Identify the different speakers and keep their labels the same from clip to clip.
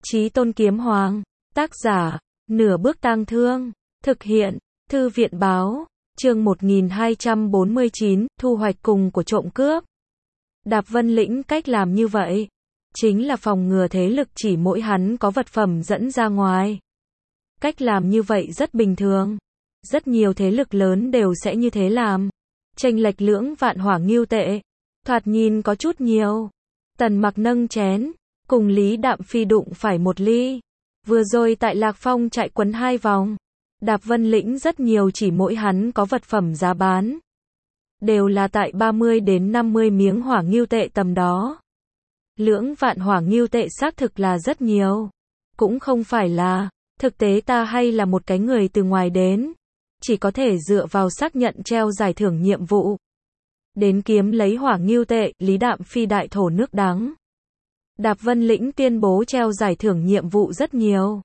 Speaker 1: Chí Tôn Kiếm Hoàng. Tác giả, Nửa Bước Tang Thương. Thực hiện, Thư viện báo. Chương 1249, thu hoạch cùng của trộm cướp. Đạp Vân Lĩnh cách làm như vậy, chính là phòng ngừa thế lực chỉ mỗi hắn có vật phẩm dẫn ra ngoài. Cách làm như vậy rất bình thường. Rất nhiều thế lực lớn đều sẽ như thế làm. Chênh lệch lưỡng vạn hỏa ngưu tệ. Thoạt nhìn có chút nhiều. Tần Mặc nâng chén, cùng Lý Đạm Phi đụng phải một ly. Vừa rồi tại Lạc Phong chạy quấn 2 vòng. Đạp Vân Lĩnh rất nhiều chỉ mỗi hắn có vật phẩm giá bán. Đều là tại 30 đến 50 miếng hỏa ngưu tệ tầm đó. Lưỡng vạn hỏa ngưu tệ xác thực là rất nhiều. Cũng không phải là, thực tế ta hay là một cái người từ ngoài đến. Chỉ có thể dựa vào xác nhận treo giải thưởng nhiệm vụ. Đến kiếm lấy hỏa ngưu tệ, Lý Đạm Phi đại thổ nước đắng. Đạp Vân Lĩnh tuyên bố treo giải thưởng nhiệm vụ rất nhiều.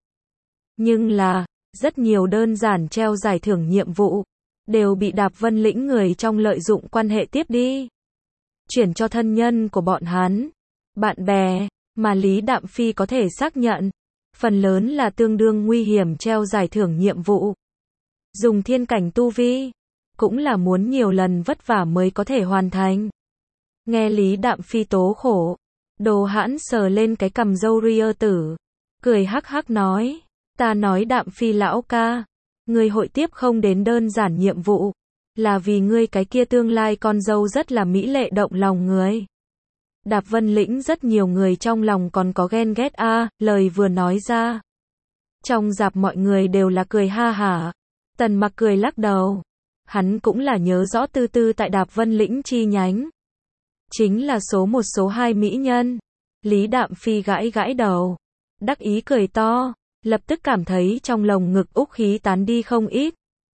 Speaker 1: Nhưng là, rất nhiều đơn giản treo giải thưởng nhiệm vụ, đều bị Đạp Vân Lĩnh người trong lợi dụng quan hệ tiếp đi. Chuyển cho thân nhân của bọn hắn, bạn bè, mà Lý Đạm Phi có thể xác nhận. Phần lớn là tương đương nguy hiểm treo giải thưởng nhiệm vụ. Dùng thiên cảnh tu vi, cũng là muốn nhiều lần vất vả mới có thể hoàn thành. Nghe Lý Đạm Phi tố khổ, Đồ Hãn sờ lên cái cằm râu ria tử, cười hắc hắc nói, ta nói Đạm Phi lão ca, ngươi hội tiếp không đến đơn giản nhiệm vụ, là vì ngươi cái kia tương lai con dâu rất là mỹ lệ động lòng người. Đạp Vân Lĩnh rất nhiều người trong lòng còn có ghen ghét lời vừa nói ra. Trong dạp mọi người đều là cười ha hả. Tần Mặc cười lắc đầu. Hắn cũng là nhớ rõ Tư Tư tại Đạp Vân Lĩnh chi nhánh. Chính là số 1 số 2 mỹ nhân. Lý Đạm Phi gãi gãi đầu. Đắc ý cười to. Lập tức cảm thấy trong lồng ngực úc khí tán đi không ít.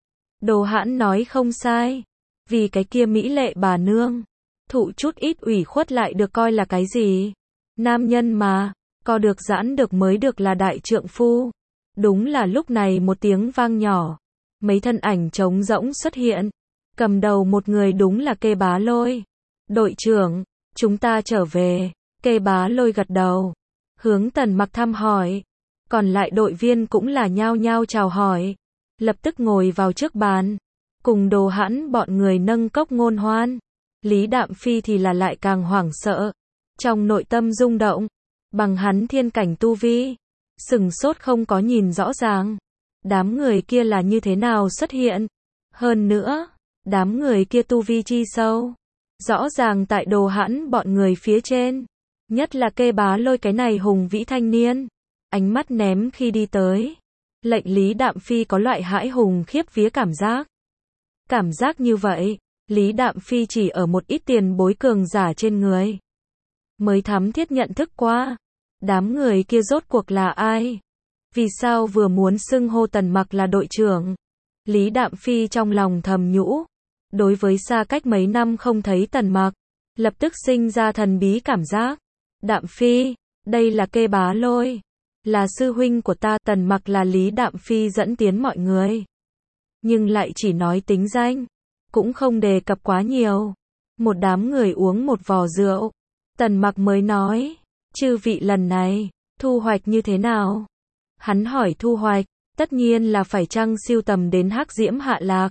Speaker 1: Đồ Hãn nói không sai. Vì cái kia mỹ lệ bà nương. Thụ chút ít ủy khuất lại được coi là cái gì. Nam nhân mà. Co được giãn được mới được là đại trượng phu. Đúng là lúc này một tiếng vang nhỏ. Mấy thân ảnh trống rỗng xuất hiện. Cầm đầu một người đúng là Kê Bá Lôi. Đội trưởng, chúng ta trở về. Kê Bá Lôi gật đầu. Hướng Tần Mặc thăm hỏi. Còn lại đội viên cũng là nhao nhao chào hỏi. Lập tức ngồi vào trước bàn. Cùng Đồ Hãn bọn người nâng cốc ngôn hoan. Lý Đạm Phi thì là lại càng hoảng sợ. Trong nội tâm rung động. Bằng hắn thiên cảnh tu vi. Sừng sốt không có nhìn rõ ràng. Đám người kia là như thế nào xuất hiện? Hơn nữa, đám người kia tu vi chi sâu. Rõ ràng tại Đồ Hãn bọn người phía trên. Nhất là Kê Bá Lôi cái này hùng vĩ thanh niên. Ánh mắt ném khi đi tới. Lệnh Lý Đạm Phi có loại hãi hùng khiếp vía cảm giác. Cảm giác như vậy, Lý Đạm Phi chỉ ở một ít tiền bối cường giả trên người. Mới thấm thiết nhận thức qua. Đám người kia rốt cuộc là ai? Vì sao vừa muốn xưng hô Tần Mặc là đội trưởng? Lý Đạm Phi trong lòng thầm nhũ. Đối với xa cách mấy năm không thấy Tần Mặc, lập tức sinh ra thần bí cảm giác. Đạm Phi, đây là Kê Bá Lôi. Là sư huynh của ta. Tần Mặc là Lý Đạm Phi dẫn tiến mọi người. Nhưng lại chỉ nói tính danh. Cũng không đề cập quá nhiều. Một đám người uống một vò rượu. Tần Mặc mới nói. Chư vị lần này, thu hoạch như thế nào? Hắn hỏi thu hoạch, tất nhiên là phải chăng siêu tầm đến Hắc Diễm Hạ Lạc.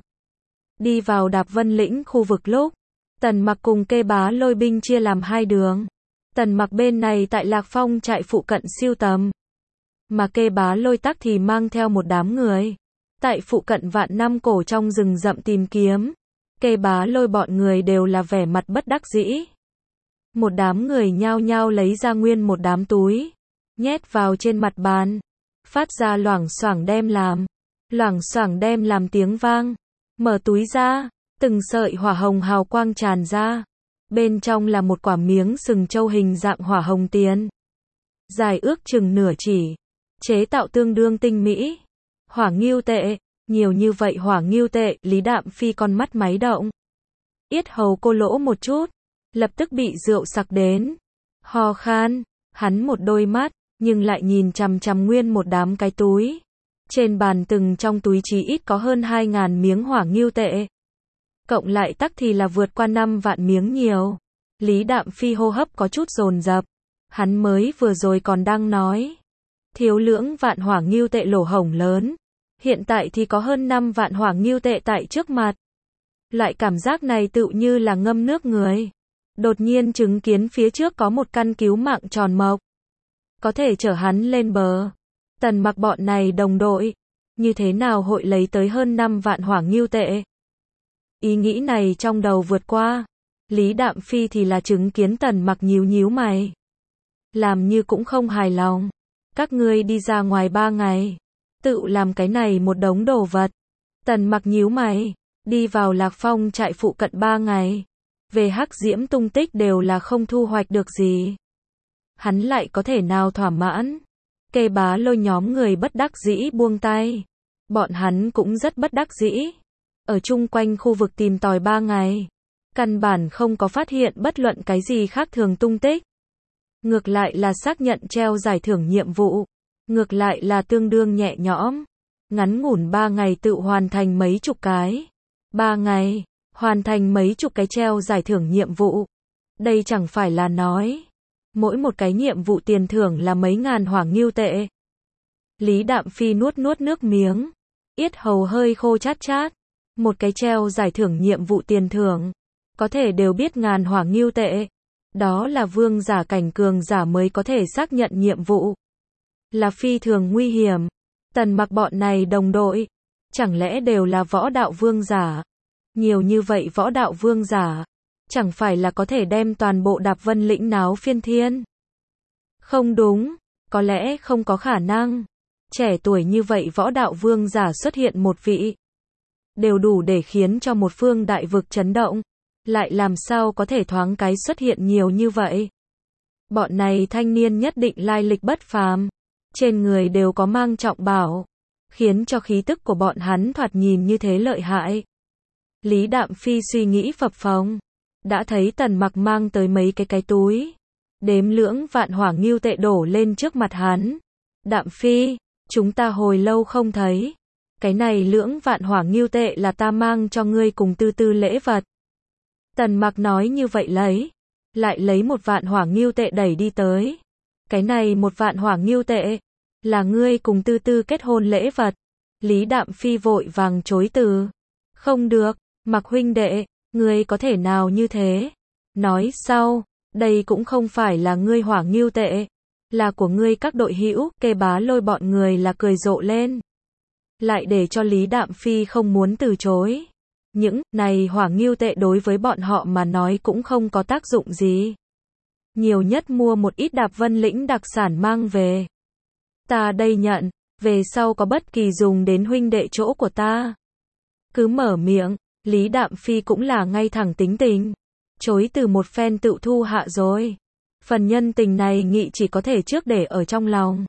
Speaker 1: Đi vào Đạp Vân Lĩnh khu vực lúc, Tần Mặc cùng Kê Bá Lôi binh chia làm 2 đường. Tần Mặc bên này tại Lạc Phong trại phụ cận siêu tầm. Mà Kê Bá Lôi tắc thì mang theo một đám người. Tại phụ cận Vạn Năm Cổ trong rừng rậm tìm kiếm. Kê Bá Lôi bọn người đều là vẻ mặt bất đắc dĩ. Một đám người nhao nhao lấy ra nguyên một đám túi. Nhét vào trên mặt bàn. Phát ra loảng xoảng đem làm tiếng vang. Mở túi ra, từng sợi hỏa hồng hào quang tràn ra. Bên trong là một quả miếng sừng trâu hình dạng hỏa hồng tiền. Dài ước chừng nửa chỉ. Chế tạo tương đương tinh mỹ. Hỏa ngưu tệ, nhiều như vậy hỏa ngưu tệ, Lý Đạm Phi con mắt máy động. Yết hầu cô lỗ một chút, lập tức bị rượu sặc đến. Ho khan, hắn một đôi mắt, nhưng lại nhìn chằm chằm nguyên một đám cái túi. Trên bàn từng trong túi chí ít có hơn 2.000 miếng hỏa ngưu tệ. Cộng lại tắc thì là vượt qua 5 vạn miếng nhiều. Lý Đạm Phi hô hấp có chút dồn dập. Hắn mới vừa rồi còn đang nói. thiếu lưỡng vạn hỏa ngưu tệ lỗ hổng lớn. Hiện tại thì có hơn 5 vạn hỏa ngưu tệ tại trước mặt. Loại cảm giác này tựu như là ngâm nước người. Đột nhiên chứng kiến phía trước có một căn cứu mạng tròn mộc. Có thể chở hắn lên bờ. Tần Mặc bọn này đồng đội. Như thế nào hội lấy tới hơn 5 vạn hỏa ngưu tệ? Ý nghĩ này trong đầu vượt qua. Lý Đạm Phi thì là chứng kiến Tần Mặc nhíu nhíu mày. Làm như cũng không hài lòng. Các ngươi đi ra ngoài 3 ngày. Tự làm cái này một đống đồ vật. Tần Mặc nhíu mày. Đi vào Lạc Phong trại phụ cận 3 ngày. Về Hắc Diễm tung tích đều là không thu hoạch được gì. Hắn lại có thể nào thỏa mãn? Kê Bá Lôi nhóm người bất đắc dĩ buông tay. Bọn hắn cũng rất bất đắc dĩ. Ở chung quanh khu vực tìm tòi 3 ngày. Căn bản không có phát hiện bất luận cái gì khác thường tung tích. Ngược lại là xác nhận treo giải thưởng nhiệm vụ. Ngược lại là tương đương nhẹ nhõm. Ngắn ngủn 3 ngày tự hoàn thành mấy chục cái. 3 ngày, hoàn thành mấy chục cái treo giải thưởng nhiệm vụ. Đây chẳng phải là nói. Mỗi một cái nhiệm vụ tiền thưởng là mấy ngàn hỏa ngưu tệ. Lý Đạm Phi nuốt nước miếng. Yết hầu hơi khô chát chát. Một cái treo giải thưởng nhiệm vụ tiền thưởng. Có thể đều biết ngàn hỏa ngưu tệ. Đó là vương giả cảnh cường giả mới có thể xác nhận nhiệm vụ. Là phi thường nguy hiểm. Tần Mặc bọn này đồng đội. Chẳng lẽ đều là võ đạo vương giả? Nhiều như vậy võ đạo vương giả. Chẳng phải là có thể đem toàn bộ Đạp Vân lĩnh náo phiên thiên? Không đúng. Có lẽ không có khả năng. Trẻ tuổi như vậy võ đạo vương giả xuất hiện một vị. Đều đủ để khiến cho một phương đại vực chấn động. Lại làm sao có thể thoáng cái xuất hiện nhiều như vậy? Bọn này thanh niên nhất định lai lịch bất phàm. Trên người đều có mang trọng bảo. Khiến cho khí tức của bọn hắn thoạt nhìn như thế lợi hại. Lý Đạm Phi suy nghĩ phập phồng. Đã thấy Tần Mặc mang tới mấy cái túi. Đếm lưỡng vạn hỏa ngưu tệ đổ lên trước mặt hắn. Đạm Phi, chúng ta hồi lâu không thấy. Cái này lưỡng vạn hỏa ngưu tệ là ta mang cho ngươi cùng Tư Tư lễ vật. Tần Mặc nói như vậy lại lấy một vạn hỏa ngưu tệ đẩy đi tới. Cái này một vạn hỏa ngưu tệ, là ngươi cùng Tư Tư kết hôn lễ vật. Lý Đạm Phi vội vàng chối từ. Không được, Mặc huynh đệ, ngươi có thể nào như thế? Nói sau, đây cũng không phải là ngươi hỏa ngưu tệ, là của ngươi các đội hữu. Kê Bá Lôi bọn người là cười rộ lên. Lại để cho Lý Đạm Phi không muốn từ chối. Những này hỏa ngưu tệ đối với bọn họ mà nói cũng không có tác dụng gì. Nhiều nhất mua một ít Đạp Vân lĩnh đặc sản mang về. Ta đây nhận, về sau có bất kỳ dùng đến huynh đệ chỗ của ta. Cứ mở miệng, Lý Đạm Phi cũng là ngay thẳng tính tình. Chối từ một phen tự thu hạ rồi. Phần nhân tình này nghị chỉ có thể trước để ở trong lòng.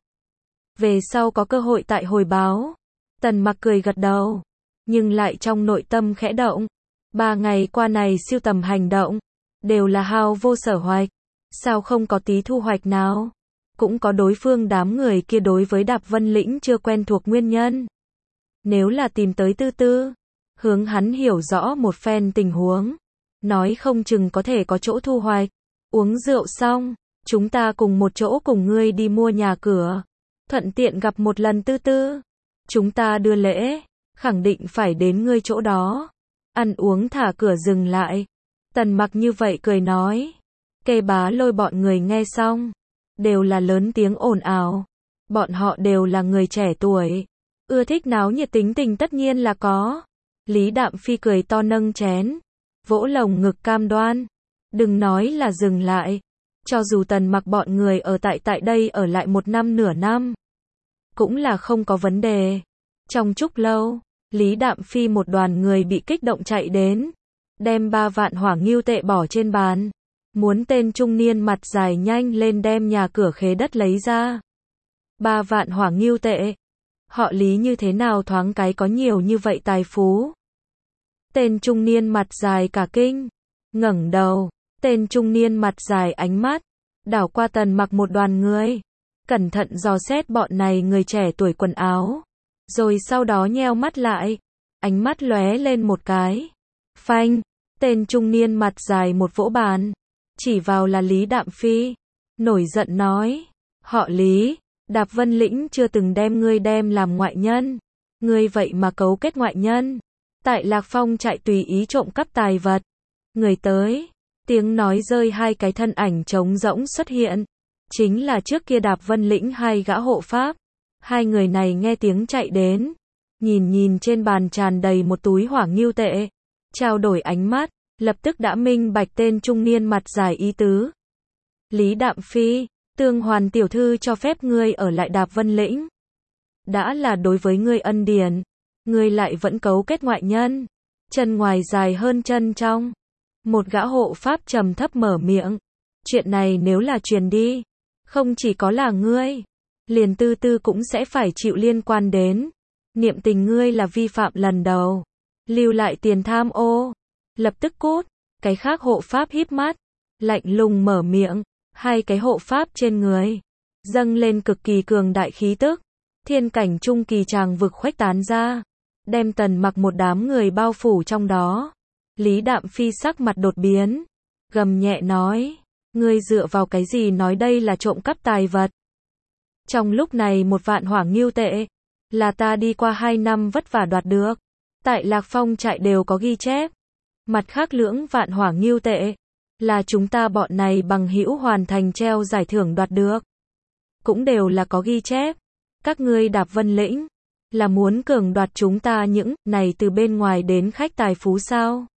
Speaker 1: Về sau có cơ hội tại hồi báo. Tần Mặc cười gật đầu. Nhưng lại trong nội tâm khẽ động. 3 ngày qua này siêu tầm hành động. Đều là hao vô sở hoạch. Sao không có tí thu hoạch nào? Cũng có đối phương đám người kia đối với Đạp Vân lĩnh chưa quen thuộc nguyên nhân. Nếu là tìm tới Tư Tư, hướng hắn hiểu rõ một phen tình huống. Nói không chừng có thể có chỗ thu hoạch. Uống rượu xong, chúng ta cùng một chỗ cùng ngươi đi mua nhà cửa. Thuận tiện gặp một lần Tư Tư. Chúng ta đưa lễ, khẳng định phải đến ngươi chỗ đó. Ăn uống thả cửa dừng lại. Tần Mặc như vậy cười nói. Kê Bá Lôi bọn người nghe xong. Đều là lớn tiếng ồn ào. Bọn họ đều là người trẻ tuổi. Ưa thích náo nhiệt tính tình tất nhiên là có. Lý Đạm Phi cười to nâng chén. Vỗ lồng ngực cam đoan. Đừng nói là dừng lại. Cho dù Tần Mặc bọn người ở tại đây ở lại 1 năm nửa năm. Cũng là không có vấn đề. Trong chốc lâu, Lý Đạm Phi một đoàn người bị kích động chạy đến. Đem 3 vạn hỏa ngưu tệ bỏ trên bàn. Muốn tên trung niên mặt dài nhanh lên đem nhà cửa khế đất lấy ra. 3 vạn hỏa ngưu tệ. Họ Lý như thế nào thoáng cái có nhiều như vậy tài phú. Tên trung niên mặt dài cả kinh. Ngẩng đầu. Tên trung niên mặt dài ánh mắt. Đảo qua Tần Mặc một đoàn người. Cẩn thận dò xét bọn này người trẻ tuổi quần áo. Rồi sau đó nheo mắt lại. Ánh mắt lóe lên một cái. Phanh. Tên trung niên mặt dài một vỗ bàn. Chỉ vào là Lý Đạm Phi. Nổi giận nói. Họ Lý. Đạp Vân Lĩnh chưa từng đem ngươi đem làm ngoại nhân. Ngươi vậy mà cấu kết ngoại nhân. Tại Lạc Phong trại tùy ý trộm cắp tài vật. Người tới. Tiếng nói rơi, hai cái thân ảnh trống rỗng xuất hiện. Chính là trước kia Đạp Vân Lĩnh hai gã hộ pháp. Hai người này nghe tiếng chạy đến. Nhìn trên bàn tràn đầy một túi hỏa ngưu tệ. Trao đổi ánh mắt. Lập tức đã minh bạch tên trung niên mặt dài ý tứ. Lý Đạm Phi, Tương Hoàn tiểu thư cho phép ngươi ở lại Đạp Vân Lĩnh. Đã là đối với ngươi ân điển, ngươi lại vẫn cấu kết ngoại nhân. Chân ngoài dài hơn chân trong. Một gã hộ pháp trầm thấp mở miệng. Chuyện này nếu là truyền đi, không chỉ có là ngươi, liền Tư Tư cũng sẽ phải chịu liên quan đến. Niệm Tình ngươi là vi phạm lần đầu. Lưu lại tiền tham ô. Lập tức cút. Cái khác hộ pháp híp mắt, lạnh lùng mở miệng. Hai cái hộ pháp trên người dâng lên cực kỳ cường đại khí tức. Thiên cảnh trung kỳ tràng vực khuếch tán ra, đem Tần Mặc một đám người bao phủ trong đó. Lý Đạm Phi sắc mặt đột biến, gầm nhẹ nói, ngươi dựa vào cái gì nói đây là trộm cắp tài vật? Trong lúc này 1 vạn hỏa ngưu tệ là ta đi qua 2 năm vất vả đoạt được, tại Lạc Phong trại đều có ghi chép. Mặt khác lưỡng vạn hỏa ngưu tệ là chúng ta bọn này bằng hữu hoàn thành treo giải thưởng đoạt được, cũng đều là có ghi chép. Các ngươi Đạp Vân Lĩnh là muốn cường đoạt chúng ta những này từ bên ngoài đến khách tài phú sao?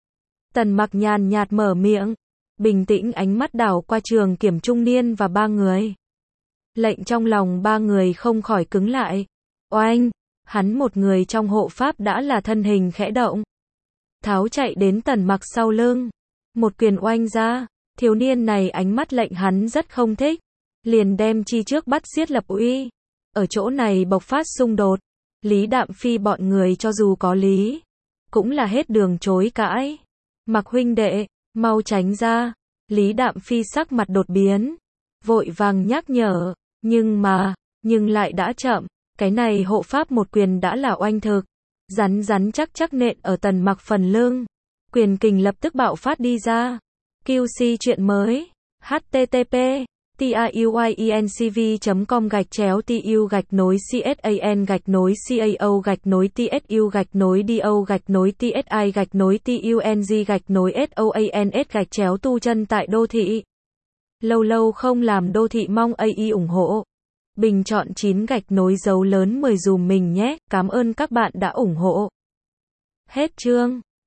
Speaker 1: Tần Mặc nhàn nhạt mở miệng, bình tĩnh ánh mắt đảo qua Trường Kiểm trung niên và 3 người. Lệnh trong lòng 3 người không khỏi cứng lại. Oanh, hắn một người trong hộ pháp đã là thân hình khẽ động, tháo chạy đến Tần Mặc sau lưng, một quyền oanh ra. Thiếu niên này ánh mắt lệnh hắn rất không thích, liền đem chi trước bắt giết lập uy. Ở chỗ này bộc phát xung đột, Lý Đạm Phi bọn người cho dù có lý, cũng là hết đường chối cãi. Mặc huynh đệ, mau tránh ra. Lý Đạm Phi sắc mặt đột biến, vội vàng nhắc nhở, nhưng lại đã chậm. Cái này hộ pháp một quyền đã là oanh thực, rắn chắc nện ở Tần Mặc phần lưng. Quyền kình lập tức bạo phát đi ra. QC chuyện mới. http tuyuy.com/cao/TU-CSAN-TSI-TUNG-TUNG-TUNG tại đô thị. Lâu không làm đô thị mong AI ủng hộ. Bình chọn 9 dấu lớn 10 dùm mình nhé. Cảm ơn các bạn đã ủng hộ. Hết chương.